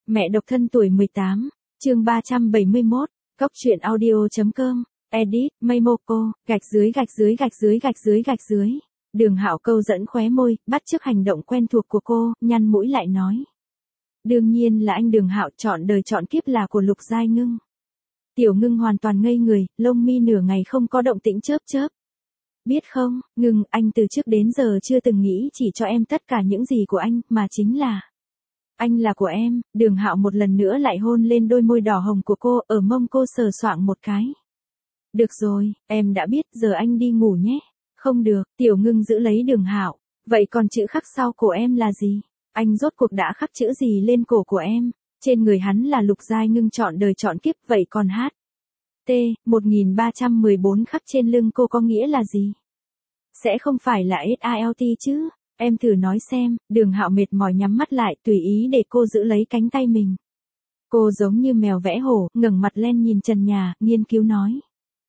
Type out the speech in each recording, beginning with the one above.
Mẹ độc thân tuổi 18, chương 371, Cốc truyện audio.com, edit, Maymoko, gạch dưới. Đường Hạo câu dẫn khóe môi, bắt chước hành động quen thuộc của cô, nhăn mũi lại nói. Đương nhiên là anh Đường Hạo, chọn đời chọn kiếp là của Lục Giai Ngưng. Tiểu Ngưng hoàn toàn ngây người, lông mi nửa ngày không có động tĩnh chớp. Biết không, Ngưng, anh từ trước đến giờ chưa từng nghĩ chỉ cho em tất cả những gì của anh, mà chính là anh là của em. Đường Hạo một lần nữa lại hôn lên đôi môi đỏ hồng của cô, ở mông cô sờ soạng một cái. Được rồi, em đã biết, giờ anh đi ngủ nhé. Không được, Tiểu Ngưng giữ lấy Đường Hạo. Vậy còn chữ khắc sau cổ em là gì? Anh rốt cuộc đã khắc chữ gì lên cổ của em? Trên người hắn là Lục Giai Ngưng chọn đời chọn kiếp, vậy còn T 1314 khắc trên lưng cô có nghĩa là gì? Sẽ không phải là SILT chứ? Em thử nói xem. Đường Hạo mệt mỏi nhắm mắt lại, tùy ý để cô giữ lấy cánh tay mình. Cô giống như mèo vẽ hổ, ngẩng mặt lên nhìn trần nhà, nghiên cứu nói.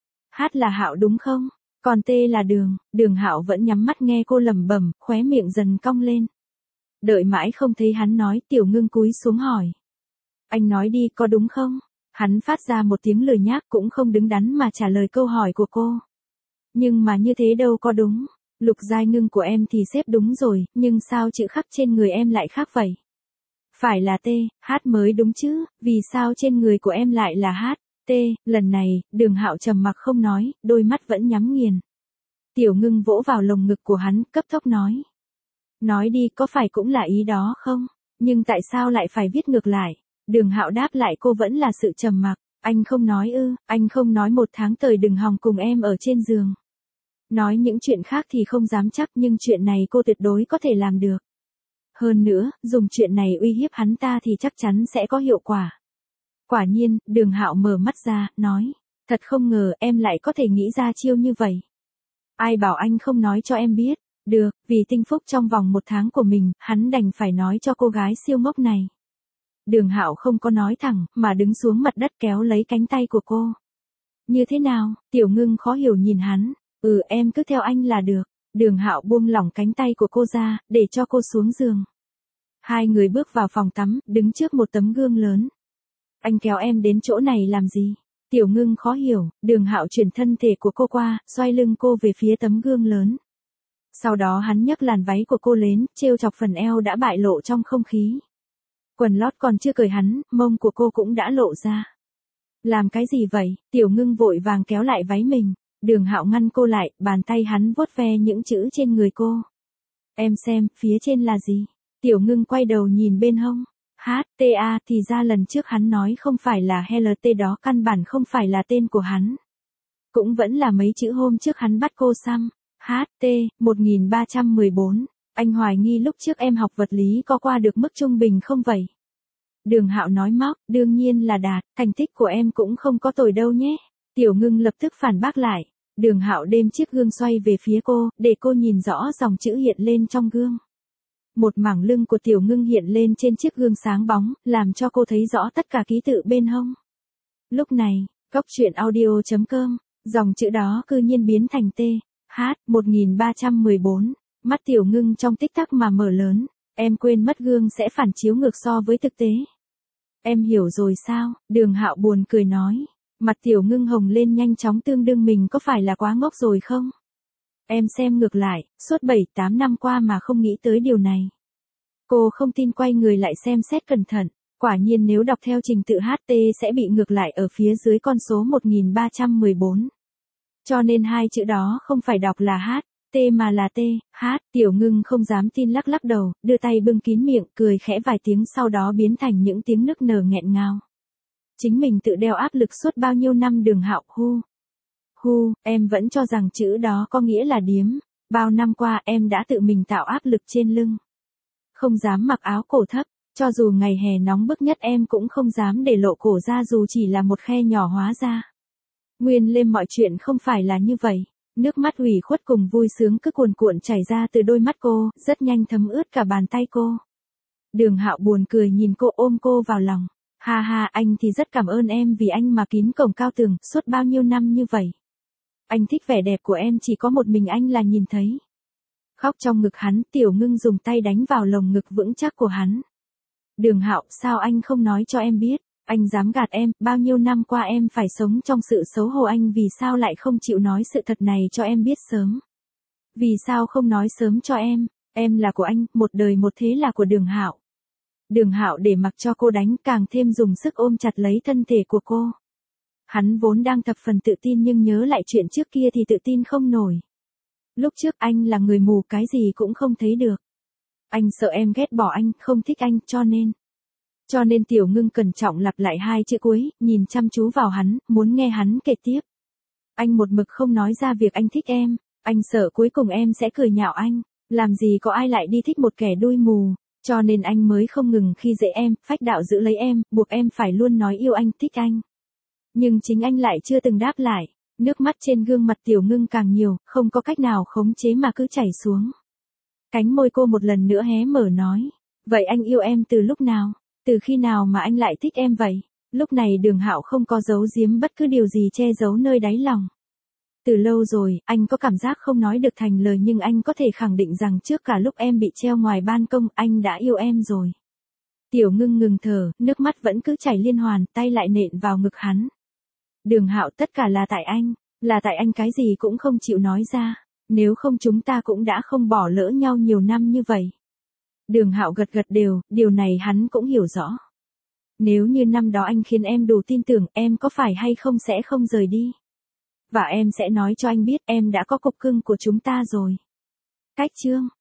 H là Hạo đúng không? Còn T là Đường. Đường Hạo vẫn nhắm mắt nghe cô lẩm bẩm, khóe miệng dần cong lên. Đợi mãi không thấy hắn nói, Tiểu Ngưng cúi xuống hỏi. Anh nói đi, có đúng không? Hắn phát ra một tiếng lười nhác, cũng không đứng đắn mà trả lời câu hỏi của cô. Nhưng mà như thế đâu có đúng. Lục Giai Ngưng của em thì xếp đúng rồi, nhưng sao chữ khắc trên người em lại khác vậy? Phải là T, H mới đúng chứ, vì sao trên người của em lại là H, T? Lần này, Đường Hạo trầm mặc không nói, đôi mắt vẫn nhắm nghiền. Tiểu Ngưng vỗ vào lồng ngực của hắn, cấp tốc nói. Nói đi, có phải cũng là ý đó không? Nhưng tại sao lại phải viết ngược lại? Đường Hạo đáp lại cô vẫn là sự trầm mặc. Anh không nói ư? Anh không nói một tháng tới đừng hòng cùng em ở trên giường. Nói những chuyện khác thì không dám chắc, nhưng chuyện này cô tuyệt đối có thể làm được. Hơn nữa, dùng chuyện này uy hiếp hắn ta thì chắc chắn sẽ có hiệu quả. Quả nhiên, Đường Hạo mở mắt ra, nói. Thật không ngờ em lại có thể nghĩ ra chiêu như vậy. Ai bảo anh không nói cho em biết. Được, vì tinh phúc trong vòng 1 tháng của mình, hắn đành phải nói cho cô gái siêu ngốc này. Đường Hạo không có nói thẳng, mà đứng xuống mặt đất kéo lấy cánh tay của cô. Như thế nào? Tiểu Ngưng khó hiểu nhìn hắn. Em cứ theo anh là được. Đường Hạo buông lỏng cánh tay của cô ra, để cho cô xuống giường. Hai người bước vào phòng tắm, đứng trước một tấm gương lớn. Anh kéo em đến chỗ này làm gì? Tiểu Ngưng khó hiểu. Đường Hạo chuyển thân thể của cô qua, xoay lưng cô về phía tấm gương lớn. Sau đó hắn nhấc làn váy của cô lên, trêu chọc phần eo đã bại lộ trong không khí. Quần lót còn chưa cởi hắn, mông của cô cũng đã lộ ra. Làm cái gì vậy? Tiểu Ngưng vội vàng kéo lại váy mình. Đường Hạo ngăn cô lại, bàn tay hắn vuốt ve những chữ trên người cô. Em xem, phía trên là gì? Tiểu Ngưng quay đầu nhìn bên hông. HTA, thì ra lần trước hắn nói không phải là HLT, đó căn bản không phải là tên của hắn. Cũng vẫn là mấy chữ hôm trước hắn bắt cô xăm. HT 1314. Anh hoài nghi lúc trước em học vật lý có qua được mức trung bình không vậy? Đường Hạo nói móc, đương nhiên là đạt, thành tích của em cũng không có tồi đâu nhé. Tiểu Ngưng lập tức phản bác lại. Đường Hạo đem chiếc gương xoay về phía cô, để cô nhìn rõ dòng chữ hiện lên trong gương. Một mảng lưng của Tiểu Ngưng hiện lên trên chiếc gương sáng bóng, làm cho cô thấy rõ tất cả ký tự bên hông. Lúc này, Cốc truyện audio.com, dòng chữ đó cư nhiên biến thành T, H 1314. Mắt Tiểu Ngưng trong tích tắc mà mở lớn. Em quên mất gương sẽ phản chiếu ngược so với thực tế. Em hiểu rồi sao? Đường Hạo buồn cười nói. Mặt Tiểu Ngưng hồng lên nhanh chóng, tương đương mình có phải là quá ngốc rồi không? Em xem ngược lại, suốt 7-8 năm qua mà không nghĩ tới điều này. Cô không tin, quay người lại xem xét cẩn thận. Quả nhiên nếu đọc theo trình tự HT sẽ bị ngược lại ở phía dưới con số 1314. Cho nên hai chữ đó không phải đọc là H, T mà là T, H. Tiểu Ngưng không dám tin, lắc lắc đầu, đưa tay bưng kín miệng, cười khẽ vài tiếng, sau đó biến thành những tiếng nức nở nghẹn ngào. Chính mình tự đeo áp lực suốt bao nhiêu năm. Đường Hạo em vẫn cho rằng chữ đó có nghĩa là điếm. Bao năm qua em đã tự mình tạo áp lực trên lưng. Không dám mặc áo cổ thấp, cho dù ngày hè nóng bức nhất em cũng không dám để lộ cổ ra dù chỉ là một khe nhỏ. Hóa ra nguyên lên mọi chuyện không phải là như vậy. Nước mắt ủy khuất cùng vui sướng cứ cuồn cuộn chảy ra từ đôi mắt cô, rất nhanh thấm ướt cả bàn tay cô. Đường Hạo buồn cười nhìn cô, ôm cô vào lòng. Ha ha, anh thì rất cảm ơn em vì anh mà kín cổng cao tường suốt bao nhiêu năm như vậy. Anh thích vẻ đẹp của em, chỉ có một mình anh là nhìn thấy. Khóc trong ngực hắn. Tiểu Ngưng dùng tay đánh vào lồng ngực vững chắc của hắn. Đường Hạo, sao anh không nói cho em biết? Anh dám gạt em, bao nhiêu năm qua em phải sống trong sự xấu hổ, anh vì sao lại không chịu nói sự thật này cho em biết sớm? Vì sao không nói sớm cho em là của anh, một đời một thế là của Đường Hạo. Đường Hạo để mặc cho cô đánh, càng thêm dùng sức ôm chặt lấy thân thể của cô. Hắn vốn đang thập phần tự tin nhưng nhớ lại chuyện trước kia thì tự tin không nổi. Lúc trước anh là người mù, cái gì cũng không thấy được. Anh sợ em ghét bỏ anh, không thích anh, cho nên Tiểu Ngưng cẩn trọng lặp lại hai chữ cuối, nhìn chăm chú vào hắn, muốn nghe hắn kể tiếp. Anh một mực không nói ra việc anh thích em, anh sợ cuối cùng em sẽ cười nhạo anh, làm gì có ai lại đi thích một kẻ đuôi mù, cho nên anh mới không ngừng khi dễ em, phách đạo giữ lấy em, buộc em phải luôn nói yêu anh, thích anh. Nhưng chính anh lại chưa từng đáp lại, nước mắt trên gương mặt Tiểu Ngưng càng nhiều, không có cách nào khống chế mà cứ chảy xuống. Cánh môi cô một lần nữa hé mở nói, vậy anh yêu em từ lúc nào? Từ khi nào mà anh lại thích em vậy? Lúc này Đường Hạo không có giấu giếm bất cứ điều gì che giấu nơi đáy lòng. Từ lâu rồi, anh có cảm giác không nói được thành lời nhưng anh có thể khẳng định rằng trước cả lúc em bị treo ngoài ban công, anh đã yêu em rồi. Tiểu Ngưng ngừng thở, nước mắt vẫn cứ chảy liên hoàn, tay lại nện vào ngực hắn. Đường Hạo, tất cả là tại anh cái gì cũng không chịu nói ra, nếu không chúng ta cũng đã không bỏ lỡ nhau nhiều năm như vậy. Đường Hạo gật gật đều, điều này hắn cũng hiểu rõ. Nếu như năm đó anh khiến em đủ tin tưởng, em có phải hay không sẽ không rời đi. Và em sẽ nói cho anh biết em đã có cục cưng của chúng ta rồi. Cách chương